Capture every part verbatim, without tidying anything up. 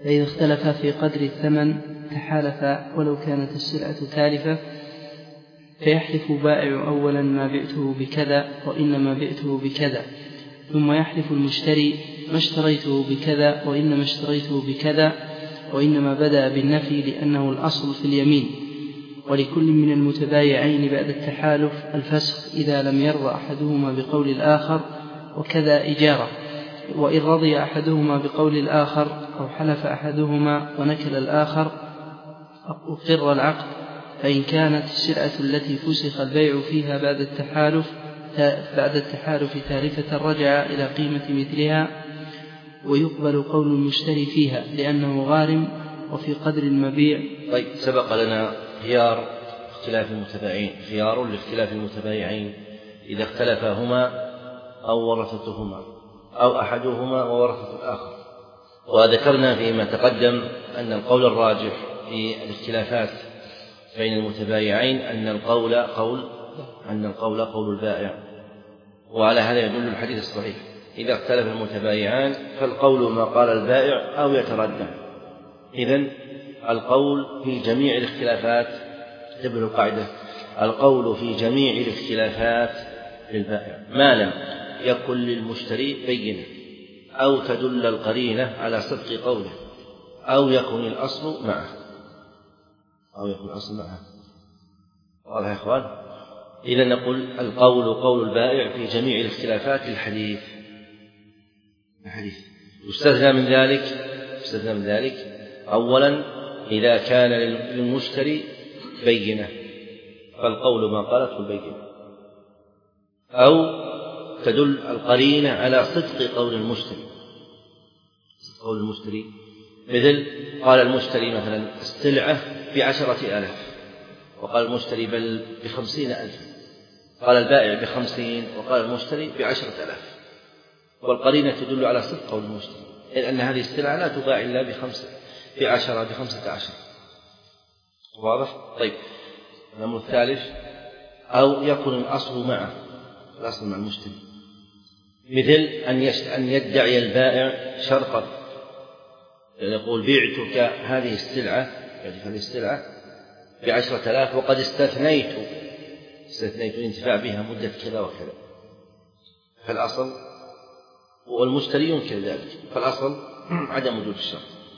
فإذا اختلفا في قدر الثمن تحالفا ولو كانت السلعة تالفة، فيحلف بائع أولا ما بعته بكذا وإنما بعته بكذا، ثم يحلف المشتري ما اشتريته بكذا وإنما اشتريته بكذا، وإنما بدأ بالنفي لأنه الأصل في اليمين. ولكل من المتبايعين بعد التحالف الفسخ إذا لم يرضى أحدهما بقول الآخر، وكذا إجارة. وإن رضي أحدهما بقول الآخر أو حلف أحدهما ونكل الآخر أقر العقد، فإن كانت السلعة التي فسخ البيع فيها بعد التحالف بعد التحالف تالفة رجع إلى قيمة مثلها، ويقبل قول المشتري فيها لأنه غارم وفي قدر المبيع. طيب، سبق لنا خيار اختلاف المتبايعين، خيار لاختلاف المتبايعين إذا اختلفاهما أو ورثتهما أو أحدهما وورثة الآخر. وذكرنا فيما تقدم أن القول الراجح في الاختلافات بين المتبايعين أن القول قول أن القول قول البائع، وعلى هذا يدل الحديث الصحيح: إذا اختلف المتبايعان فالقول ما قال البائع أو يتردد. إذن القول في جميع الاختلافات، تبدو القاعدة: القول في جميع الاختلافات للبائع ما لم يكن للمشتري بينة أو تدل القرينة على صدق قوله أو يكن الأصل معه أو يكون الأصل معه. واضح يا إخوان؟ إذا نقول القول قول البائع في جميع الاختلافات الحديث الحديث يستثنى من ذلك يستثنى من ذلك أولا إذا كان للمشتري بينة، فالقول ما قالته البينة، أو تدل القرينة على صدق قول المشتري صدق قول المشتري مثل قال المشتري مثلا السلعة بعشرة آلاف وقال المشتري بل بخمسين ألف، قال البائع بخمسين وقال المشتري بعشرة آلاف، والقرينة تدل على صدق قول المشتري، لأن هذه السلعة لا تباع إلا بخمسة بعشرة بخمسة عشر. واضح؟ طيب، الأمر الثالث: أو يكون الأصل معه الأصل مع المشتري، مثل أن يدعي البائع شرطا، يقول بعتك هذه السلعة هذه السلعة بعشرة آلاف وقد استثنيت استثنيت الانتفاع بها مدة كذا وكذا، فالأصل والمشتري ينكر ذلك، فالأصل عدم وجود الشرط.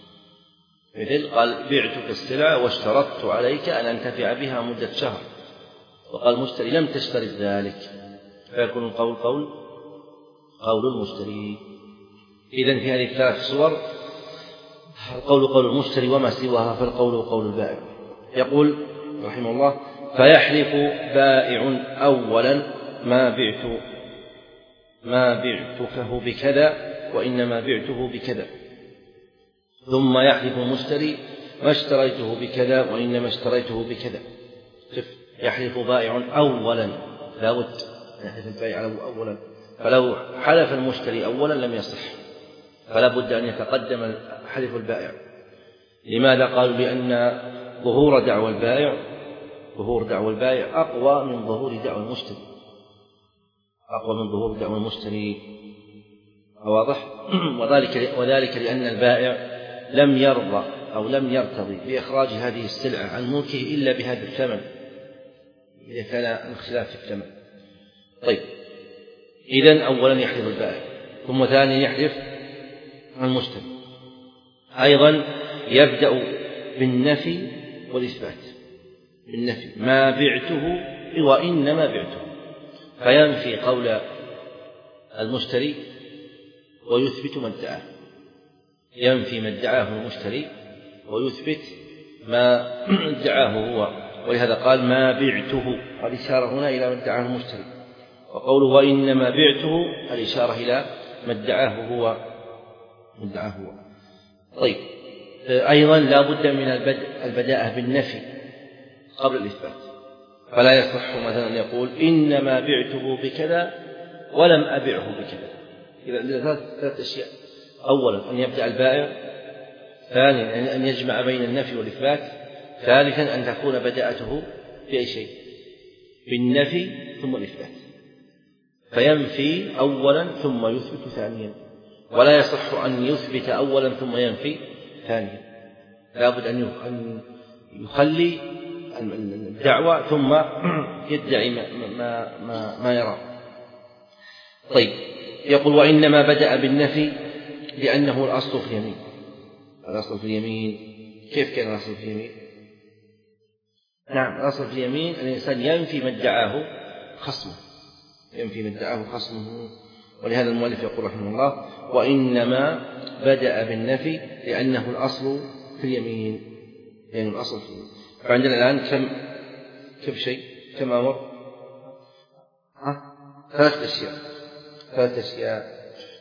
مثل قال بعتك السلعة واشترطت عليك أن أنتفع بها مدة شهر، وقال المشتري لم تشترط ذلك، فيكون القول قول قول المشتري. إذن في هذه الثلاث صور القول قول المشتري وما سواها فالقول قول البائع. يقول رحمه الله: فيحلف بائع أولا ما بعت ما بعتكه بكذا وإنما بعته بكذا، ثم يحلف المشتري ما اشتريته بكذا وإنما اشتريته بكذا. يحلف بائع أولا، لا بد يحلف البائع أولا، فلو حلف المشتري أولا لم يصح، فلا بد أن يتقدم حلف البائع. لماذا؟ قالوا لأن ظهور دعوى البائع ظهور دعوى البائع أقوى من ظهور دعوى المشتري أقوى من ظهور دعوى المشتري. واضح؟ وذلك وذلك لأن البائع لم يرضى أو لم يرتضي بإخراج هذه السلعة عن ملكه إلا بهذا الثمن، إذا كان الخلاف في الثمن. طيب، إذن أولا يحلف البائع، ثم ثانيا يحلف المشتري. أيضا يبدأ بالنفي والإثبات، بالنفي ما بعته وإنما بعته، فينفي قول المشتري ويثبت ما ادعاه، ينفي ما ادعاه المشتري ويثبت ما ادعاه هو. ولهذا قال ما بعته، الإشارة هنا إلى ما ادعاه المشتري، وقوله وإنما بعته الإشارة إلى ما ادعاه هو مدعاه هو. طيب، أيضا لا بد من البداءة بالنفي قبل الإثبات، فلا يصح مثلا أن يقول إنما بعته بكذا ولم أبعه بكذا. إذا ثلاث أشياء: أولا أن يبدأ البائع، ثانيا أن يجمع بين النفي والإثبات، ثالثا أن تكون بداءته بأي شيء بالنفي ثم الإثبات، فينفي أولا ثم يثبت ثانيا، ولا يصح أن يثبت أولا ثم ينفي ثانيا لابد أن يخلي الدعوة ثم يدعي ما, ما, ما, ما يرى. طيب، يقول وإنما بدأ بالنفي لأنه الأصل في اليمين. الأصل في اليمين كيف كان الأصل في اليمين؟ نعم، الأصل في اليمين أن الإنسان ينفي ما ادعاه خصمه، ينفي ما ادعاه خصمه. ولهذا المؤلف يقول رحمه الله وإنما بدأ بالنفي لأنه الأصل في اليمين، يعني الأصل في اليمين. فعندنا الآن كم كم شيء، كم أمر؟ ها؟ ثلاث أشياء ثلاث أشياء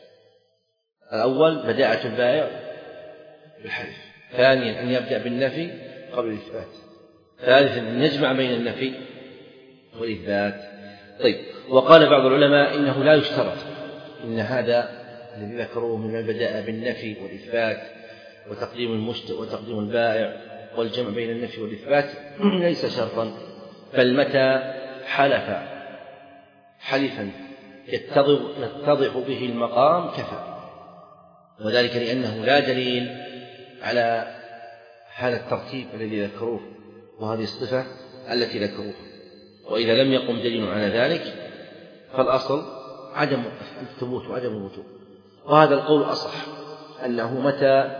الأول بداءة البائع بالحلف، ثانيا أن يبدأ بالنفي قبل الإثبات، ثالثا أن يجمع بين النفي والإثبات. طيب، وقال بعض العلماء إنه لا يشترط، إن هذا الذي ذكروه من البداء بالنفي والإثبات وتقديم المشتري وتقديم البائع والجمع بين النفي والإثبات ليس شرطا، بل متى حلف حلفا يتضح به المقام كفى، وذلك لأنه لا دليل على هذا الترتيب الذي ذكروه وهذه الصفة التي ذكروها، وإذا لم يقم دليل على ذلك فالأصل عدم الثبوت وعدم الوجوب. وهذا القول أصح، أنه متى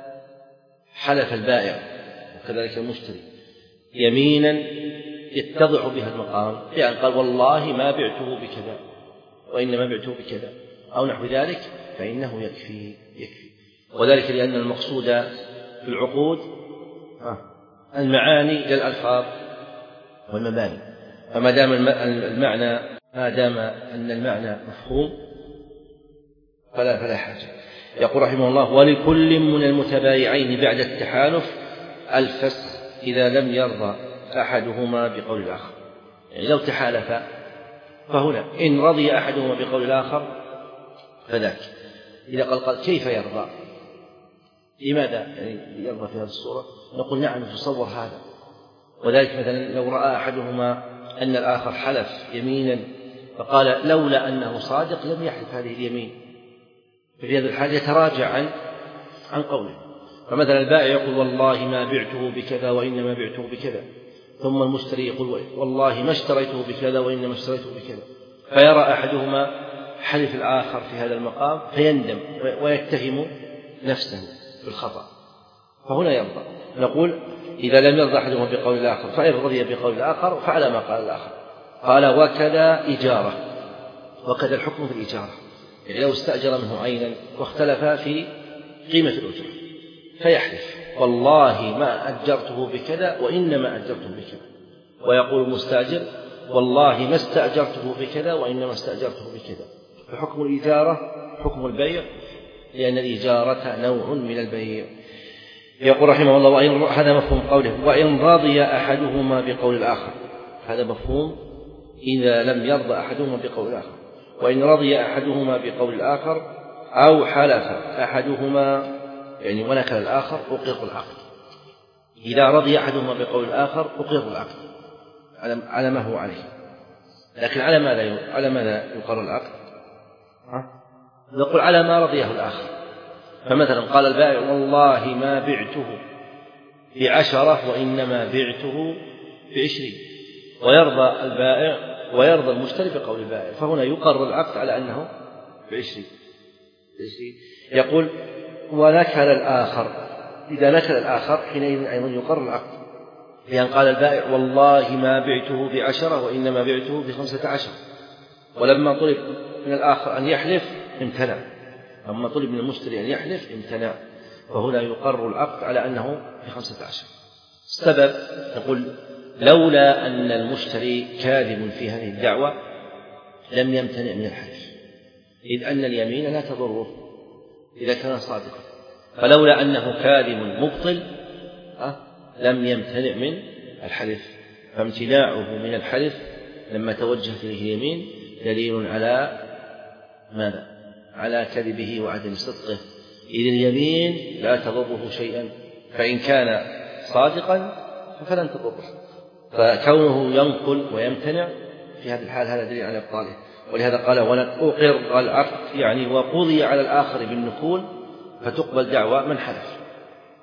حلف البائع وكذلك المشتري يمينا يتضح بها المقام، يعني قال والله ما بعته بكذا وإنما بعته بكذا أو نحو ذلك، فإنه يكفي يكفي وذلك لأن المقصود في العقود المعاني للألفاظ والمباني، فما دام المعنى ما دام أن المعنى مفهوم فلا فلا حاجة. يقول رحمه الله ولكل من المتبايعين بعد التحالف الفسخ إذا لم يرضى أحدهما بقول الآخر. يعني لو تحالفا فهنا إن رضي أحدهما بقول الآخر فذاك. إذا قال, قال كيف يرضى؟ لماذا يعني يرضى في هذه الصورة؟ نقول نعم تصور هذا، وذلك مثلا لو رأى أحدهما أن الآخر حلف يمينا فقال لولا أنه صادق لم يحلف هذه اليمين، في هذه الحال يتراجع عن عن قوله. فمثلا البائع يقول والله ما بعته بكذا وإنما بعته بكذا، ثم المشتري يقول والله ما اشتريته بكذا وإنما اشتريته بكذا، فيرى أحدهما حلف الآخر في هذا المقام فيندم ويتهم نفسه بالخطأ، فهنا يرضى. نقول إذا لم يرضى أحدهما بقول الآخر فإن رضي بقول الآخر فعلى ما قال الآخر. قال وكذا إجارة، وكذا الحكم في الإجارة، يعني لو استأجر منه عينا واختلفا في قيمة الأجرة فيحلف والله ما أجرته بكذا وإنما أجرته بكذا، ويقول المستأجر والله ما استأجرته بكذا وإنما استأجرته بكذا. فحكم الإجارة حكم البيع، لأن الإجارة نوع من البيع. يقول رحمه الله وإن هذا مفهوم قوله وإن رضي أحدهما بقول الآخر، هذا مفهوم إذا لم يرضى أحدهما بقول الآخر. وإن رضي أحدهما بقول الآخر أو حلف أحدهما يعني ونكل الآخر أقر العقد. إذا رضي أحدهما بقول الآخر أقر العقد على ما هو عليه، لكن على ماذا على ماذا يقر العقد؟ نقول على ما رضيه الآخر. فمثلا قال البائع والله ما بعته بعشرة وإنما بعته بعشرين، ويرضى البائع ويرضى المشتري بقول البائع، فهنا يقر العقد على أنه بعشرين. يقول ونكل الآخر، إذا نكل الآخر حينئذ أيضا يقر العقد، لأن قال البائع والله ما بعته بعشرة وإنما بعته بخمسة عشر، ولما طلب من الآخر أن يحلف امتنع، أما طلب من المشتري أن يحلف امتنع، فهنا يقر العقد على أنه بخمسة عشر. السبب نقول لولا أن المشتري كاذب في هذه الدعوة لم يمتنع من الحلف، إذ أن اليمين لا تضره إذا كان صادقا، فلولا أنه كاذب مبطل لم يمتنع من الحلف، فامتناعه من الحلف لما توجهت إليه اليمين دليل على ماذا؟ على كذبه وعدم صدقه، إذ اليمين لا تضره شيئا، فإن كان صادقا فلن تضره، فكونه ينقل ويمتنع في هذه الحال هذا دليل على إبطاله. ولهذا قال أقر العقد، يعني وقضي على الآخر بالنقول فتقبل دعوى من حلف،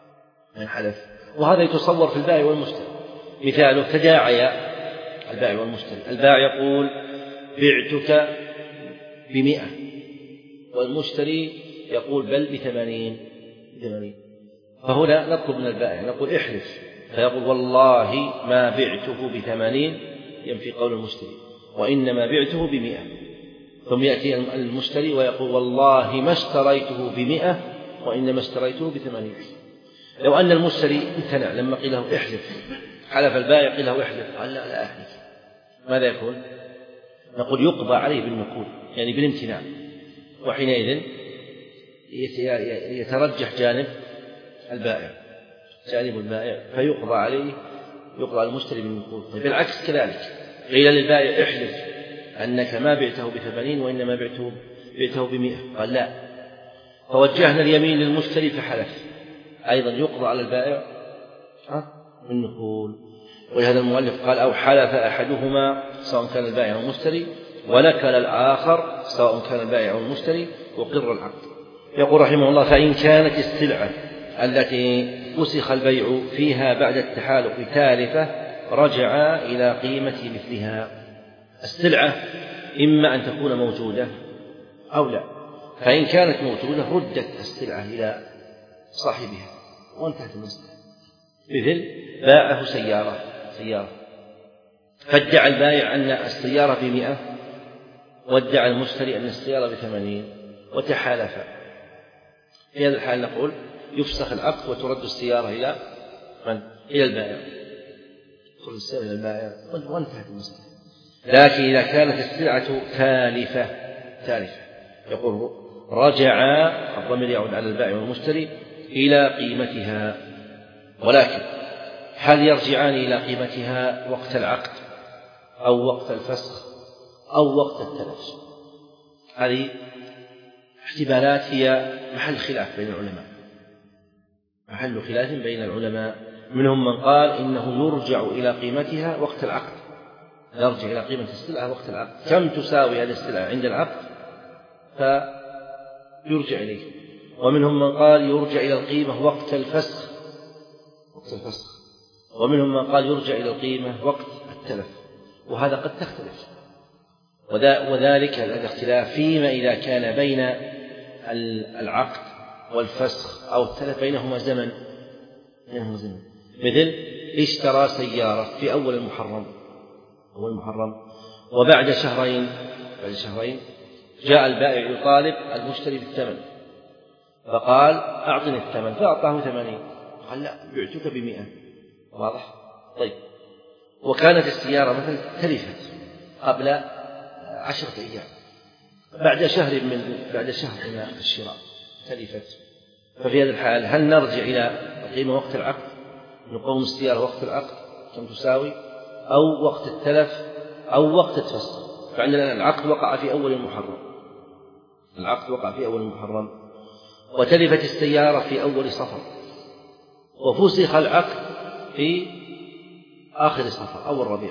من حلف. وهذا يتصور في البائع والمشتري. مثاله تداعيا البائع والمشتري، البائع يقول بعتك بمئة والمشتري يقول بل بثمانين بثمانين فهنا نطلب من البائع نقول احلف، فيقول والله ما بعته بثمانين ينفي قول المشتري وإنما بعته بمئة، ثم يأتي المشتري ويقول والله ما اشتريته بمئة وإنما اشتريته بثمانين. لو أن المشتري امتنع لما قيل له احلف، حلف البائع قيل له احلف، قال لا لا أحلف، ماذا يكون؟ نقول يقضى عليه بالنقول يعني بالامتناع، وحينئذ يترجح جانب البائع جانب البائع فيقضى عليه، يقضى على المشتري بالنقول. طيب بالعكس كذلك قيل للبائع احلف أنك ما بعته بثمانين وإنما بعته بعته بمئة، قال لا، فوجهنا اليمين للمشتري فحلف، أيضا يقضى على البائع بالنقول. ولهذا المؤلف قال أو حلف أحدهما سواء كان البائع أو المشتري ونكل الآخر سواء كان البائع أو المشتري وقر العقد. يقول رحمه الله فإن كانت السلعة التي فسخ البيع فيها بعد التحالف تالفة رجع إلى قيمة مثلها. السلعة إما أن تكون موجودة أو لا، فإن كانت موجودة ردت السلعة إلى صاحبها وانتهت المسألة. مثل باعه سيارة سيارة فادعى البائع أن السيارة بمئة وادعى المشتري أن السيارة بثمانين وتحالفا، في هذا الحال نقول يفسخ العقد وترد السيارة إلى من؟ إلى البائع، ترد السيارة إلى البائع وانتهت المسألة. لكن إذا كانت السلعة تالفة تالفة يقول رجع، الضمير يعود على البائع والمشتري، إلى قيمتها. ولكن هل يرجعان إلى قيمتها وقت العقد أو وقت الفسخ أو وقت التلف؟ هذه احتمالات هي محل خلاف بين العلماء، محل خلاف بين العلماء. منهم من قال إنه يرجع إلى قيمتها وقت العقد، يرجع إلى قيمة السلعة وقت العقد، كم تساوي هذه السلعة عند العقد فيرجع إليه. ومنهم من قال يرجع إلى القيمة وقت الفسخ وقت الفسخ ومنهم من قال يرجع إلى القيمة وقت التلف، وهذا قد تختلف. وذلك الاختلاف فيما إذا كان بين العقد والفسخ أو التلف بينهما زمن بينهما زمن مثل اشترى سيارة في أول المحرم أول المحرم وبعد شهرين بعد شهرين جاء البائع يطالب المشتري بالثمن، فقال أعطني الثمن، فأعطاه ثمانين، قال لا بعتك بمئة. واضح؟ طيب وكانت السيارة مثلا تلفت قبل عشرة أيام، بعد شهر من بعد شهر من الشراء تلفت، ففي هذا الحال هل نرجع إلى القيمة وقت العقد نقوم السيارة وقت العقد كم تساوي، أو وقت التلف أو وقت الفسخ؟ فعندنا العقد وقع في أول المحرم العقد وقع في أول المحرم وتلفت السيارة في أول صفر، وفسخ العقد في آخر صفر أول ربيع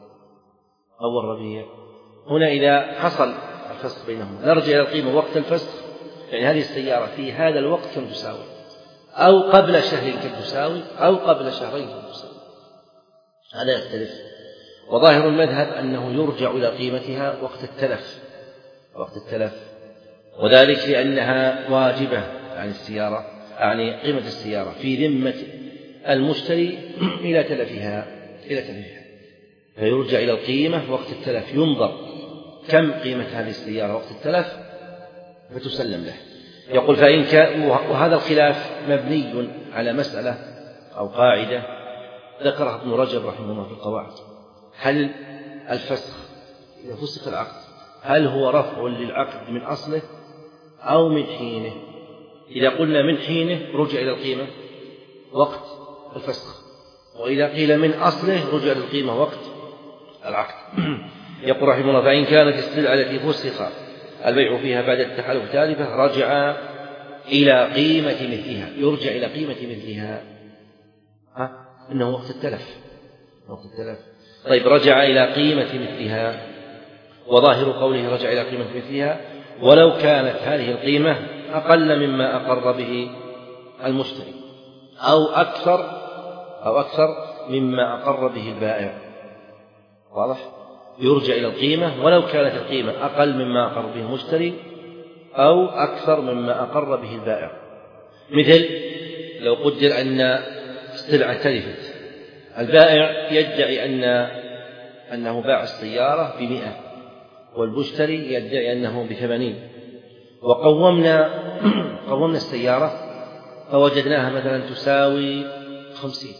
أول ربيع هنا إذا حصل الفسخ بينهما نرجع إلى القيمة وقت الفسخ، يعني هذه السيارة في هذا الوقت كم تساوي، أو قبل شهر كم تساوي، أو قبل شهرين كم تساوي، هذا يختلف. وظاهر المذهب أنه يرجع إلى قيمتها وقت التلف وقت التلف وذلك لأنها واجبة عن السيارة، يعني قيمة السيارة في ذمة المشتري إلى تلفها إلى تلفها فيرجع إلى القيمة وقت التلف، ينظر كم قيمة هذه السيارة وقت التلف فتسلم له. يقول فإن كان، وهذا الخلاف مبني على مسألة أو قاعدة ذكرها ابن رجب رحمه الله في القواعد، هل الفسخ إذا فسخ العقد هل هو رفع للعقد من أصله أو من حينه؟ إذا قلنا من حينه رجع إلى القيمة وقت الفسخ، وإذا قيل من أصله رجع إلى القيمة وقت العقد. يقول رحمه الله فإن كانت السلعة التي فسخ البيع فيها بعد التحالف تالفة رجع إلى قيمة مثلها، يرجع إلى قيمة مثلها، ها إنه وقت التلف وقت التلف طيب رجع إلى قيمة مثلها، وظاهر قوله رجع إلى قيمة مثلها ولو كانت هذه القيمة أقل مما أقر به المشتري، أو أكثر أو أكثر مما أقر به البائع. واضح؟ يرجع إلى القيمة ولو كانت القيمة أقل مما أقر به المشتري أو أكثر مما أقر به البائع. مثل لو قدر أن السلعة تلفت، البائع يدعي أن أنه باع السيارة بمئة والمشتري يدعي أنه بثمانين، وقومنا قومنا السيارة فوجدناها مثلا تساوي خمسين.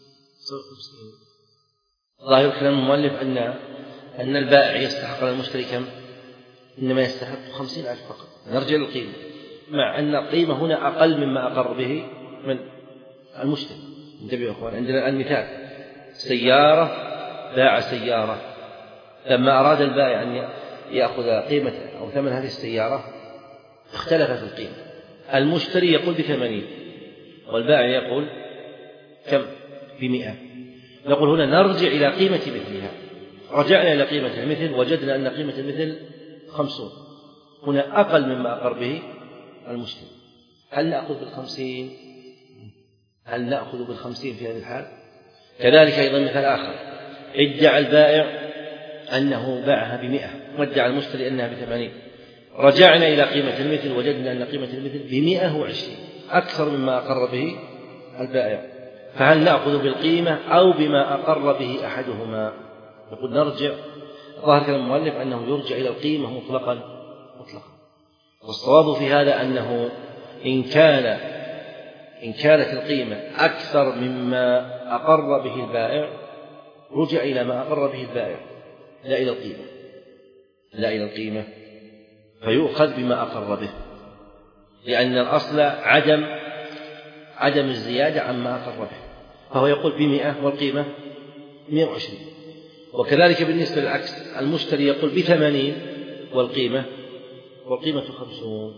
ظاهر كلام المؤلف أن أن البائع يستحق على المشتري كم؟ إنما يستحق خمسين ألف فقط. نرجع للقيمة، مع أن القيمة هنا أقل مما أقر به من المشتري. انتبهوا يا أخوان، عندنا الآن مثال: سيارة، باع سيارة، لما أراد البائع أن يأخذ قيمة أو ثمن هذه السيارة اختلف في القيمة. المشتري يقول بثمانين والبائع يقول كم؟ بمئة. نقول هنا نرجع إلى قيمة مثلها. رجعنا إلى قيمة المثل وجدنا أن قيمة المثل خمسون، هنا أقل مما أقر به المشتري. هل نأخذ بالخمسين؟ هل نأخذ بالخمسين في هذه الحال؟ كذلك أيضا مثال آخر: ادعى البائع أنه باعها بمئة وادعى المشتري أنها بثمانين. رجعنا إلى قيمة المثل وجدنا أن قيمة المثل بمئة وعشرين، أكثر مما أقر به البائع. فهل نأخذ بالقيمة أو بما أقر به أحدهما؟ نقول نرجع. ظاهر كلام المؤلف أنه يرجع إلى القيمة مطلقا مطلقا والصواب في هذا أنه إن كان إن كانت القيمة أكثر مما أقر به البائع رجع إلى ما أقر به البائع لا إلى القيمة لا إلى القيمة فيؤخذ بما أقر به، لأن الأصل عدم عدم الزيادة عما أقر به، فهو يقول بمئة والقيمة مئة وعشرين. وكذلك بالنسبة للعكس، المشتري يقول بثمانين والقيمة والقيمة خمسون،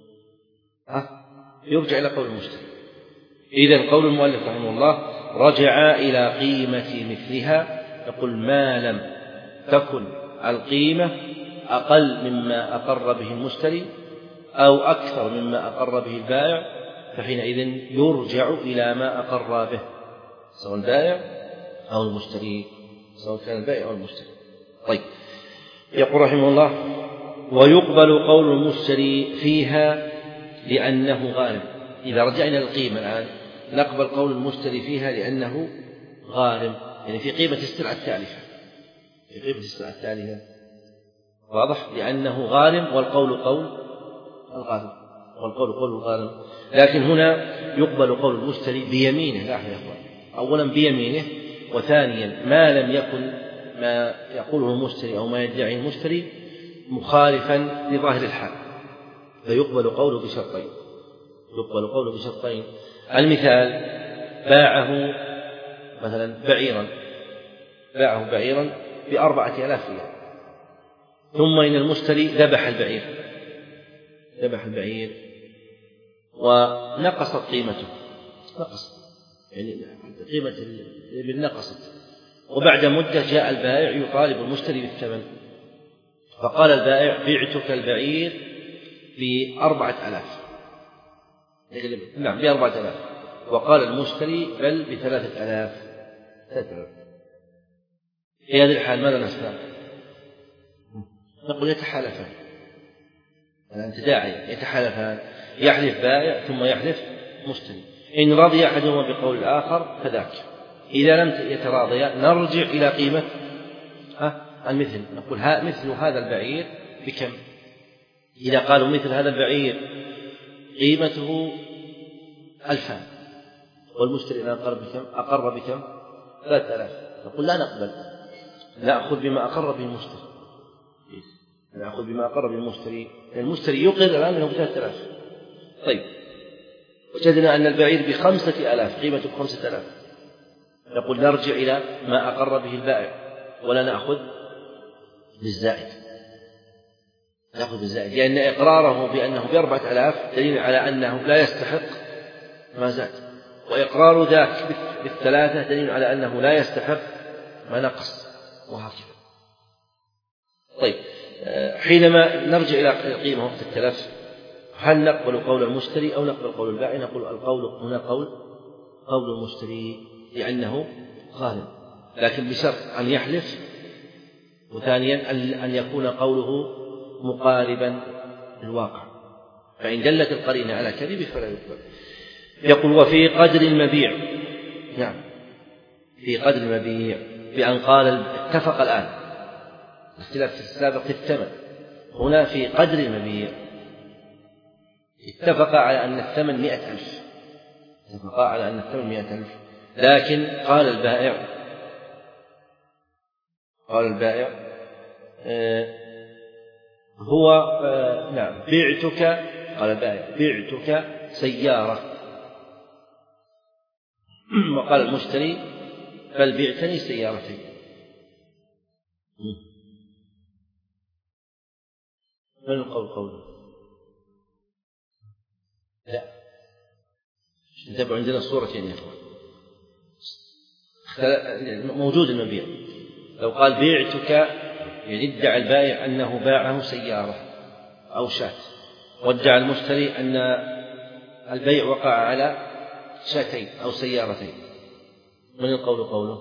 يرجع إلى قول المشتري. إذن قول المؤلف رحمه الله: رجع إلى قيمة مثلها. يقول ما لم تكن القيمة أقل مما أقر به المشتري أو أكثر مما أقر به البائع، فحينئذ يرجع إلى ما أقر به سواء البائع أو المشتري، سواء كان البائع أو المشتري. طيب، يقول رحمه الله: ويقبل قول المشتري فيها لأنه غارم. إذا رجعنا للقيمة الآن نقبل قول المشتري فيها لأنه غارم، يعني في قيمة السلعة التالفة في قيمة السلعة التالفة واضح؟ لأنه غارم، والقول قول الغارم والقول قول الغارم. لكن هنا يقبل قول المشتري بيمينه. لاحظوا يا أخوان، أولا بيمينه، وثانيا ما لم يكن ما يقوله المشتري أو ما يدعيه المشتري مخالفا لظاهر الحال، فيقبل قوله بشرطين يقبل قوله بشرطين. المثال: باعه مثلا بعيرا باعه بعيرا بأربعة آلاف ريال، ثم إن المشتري ذبح البعير ذبح البعير ونقصت قيمته نقص يعني قيمة الإبل نقصت، وبعد مدة جاء البائع يطالب المشتري بالثمن، فقال البائع: بعتك البعير بأربعة آلاف نعم بأربعة آلاف، وقال المشتري: بل بثلاثة آلاف في هذه الحال ماذا نصنع؟ نقول يتحالفان، أنت داعي يتحالفان، يحلف بائع ثم يحلف مشتري، إن رضي أحدهما بقول الآخر فذاك. إذا لم يتراضيا نرجع إلى قيمة المثل، نقول ها مثل هذا البعير بكم؟ إذا قالوا مثل هذا البعير قيمته ألفان والمشتري الآن أقر بكم؟ أقر بكم؟ ثلاثة آلاف، نقول لا نقبل، نأخذ بما أقر به المشتري نأخذ بما أقر به المشتري المشتري يقر الآن منه بثلاثة آلاف. طيب، وجدنا أن البعير بخمسة آلاف، قيمته بخمسة آلاف، نقول نرجع إلى ما أقر به البائع ولا نأخذ بالزائد نأخذ بالزائد لأن إقراره بأنه بأربعة آلاف دليل على أنه لا يستحق ما زاد، وإقرار ذاك بالثلاثة دليل على أنه لا يستحق ما نقص، وهكذا. طيب، حينما نرجع إلى القيمة وقت التلف، هل نقبل قول المشتري أو نقبل قول البائع؟ نقول القول هنا قول قول المشتري لأنه غالب، لكن بشرط أن يحلف، وثانيا أن يكون قوله مقاربا للواقع، فإن دلت القرينة على كذبه فلا يقبل. يقول وفي قدر المبيع، نعم في قدر المبيع بأن قال اتفق الآن، اختلاف في السابق في الثمن، هنا في قدر المبيع اتفق على أن الثمن مئة ألف، اتفق على أن الثمن مئة ألف، لكن قال البائع قال البائع آه هو آه نعم بعتك، قال البائع بعتك سيارة، وقال المشتري بل بعتني سيارتين. من القول قوله؟ لا، انتبهوا عندنا صورتين يا اخوان، موجود المبيع. لو قال بعتك يدعي البائع أنه باعه سيارة أو شاة، وادعى المشتري أن البيع وقع على شاتين أو سيارتين، من القول قوله؟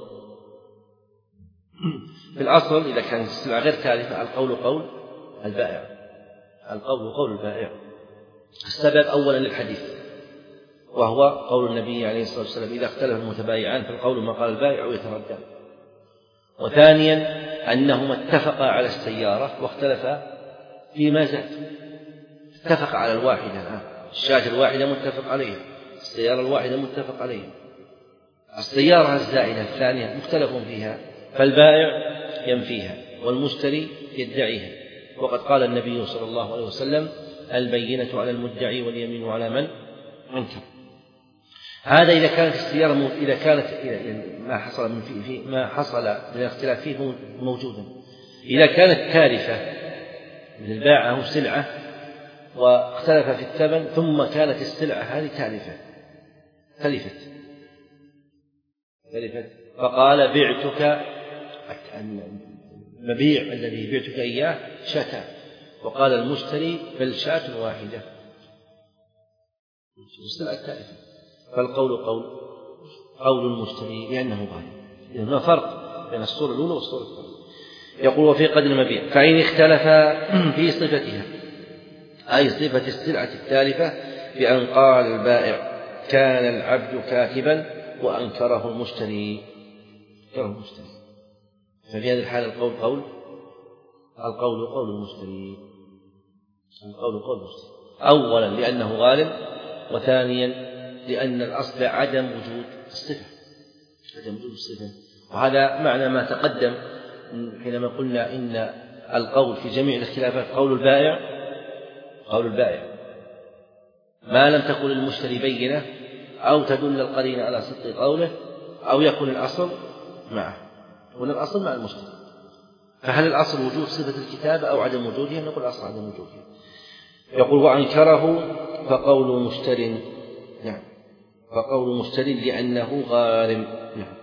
في الأصل إذا كانت السلعة غير تالفة القول قول البائع، القول قول البائع. السبب أولا للحديث، وهو قول النبي عليه الصلاة والسلام إذا اختلف المتبايعان فالقول ما قال البائع ويتردد. وثانيا أنهما اتفقا على السيارة واختلفا فيما زاد، اتفق على الواحدة الآن، الشاة الواحدة متفق عليها، السيارة الواحدة متفق عليها، السيارة الزائدة الثانية مختلف فيها، فالبائع ينفيها والمشتري يدعيها، وقد قال النبي صلى الله عليه وسلم البينة على المدعي واليمين على من أنكر. هذا إذا كانت السيارة إذا كانت ما حصل من فيه ما حصل من الاختلاف فيه موجودا. إذا كانت تالفة مثل باعه سلعة واختلف في الثمن ثم كانت السلعة هذه تالفة تلفت تلفت فقال بعتك المبيع الذي بعتك إياه شاة، وقال المشتري بل شاة واحدة، السلعة التالفة، فالقول قول قول المشتري لأنه غالب. هنا فرق بين الصورة الأولى والصورة الثانية. يقول وفي قدر المبيع فإن اختلف في صفتها، أي صفة السلعة التالفة، بأن قال البائع كان العبد كاتبا وأنكره المشتري أنكره المشتري ففي هذه الحالة القول قول القول قول المشتري القول قول المشتري، أولا لأنه غالب، وثانيا لأن الأصل عدم وجود الصفة عدم وجود الصفة. وهذا معنى ما تقدم حينما قلنا إن القول في جميع الاختلافات قول البائع قول البائع ما لم تقل المشتري بينة أو تدل القرينة على صدق قوله أو يكون الأصل معه، يكون الأصل مع المشتري. فهل الأصل وجود صفة الكتابة أو عدم وجودها؟ نقول الأصل عدم وجودها. يقول وأنكره فقول مشتري، نعم فقول مشتري لأنه غارم، نعم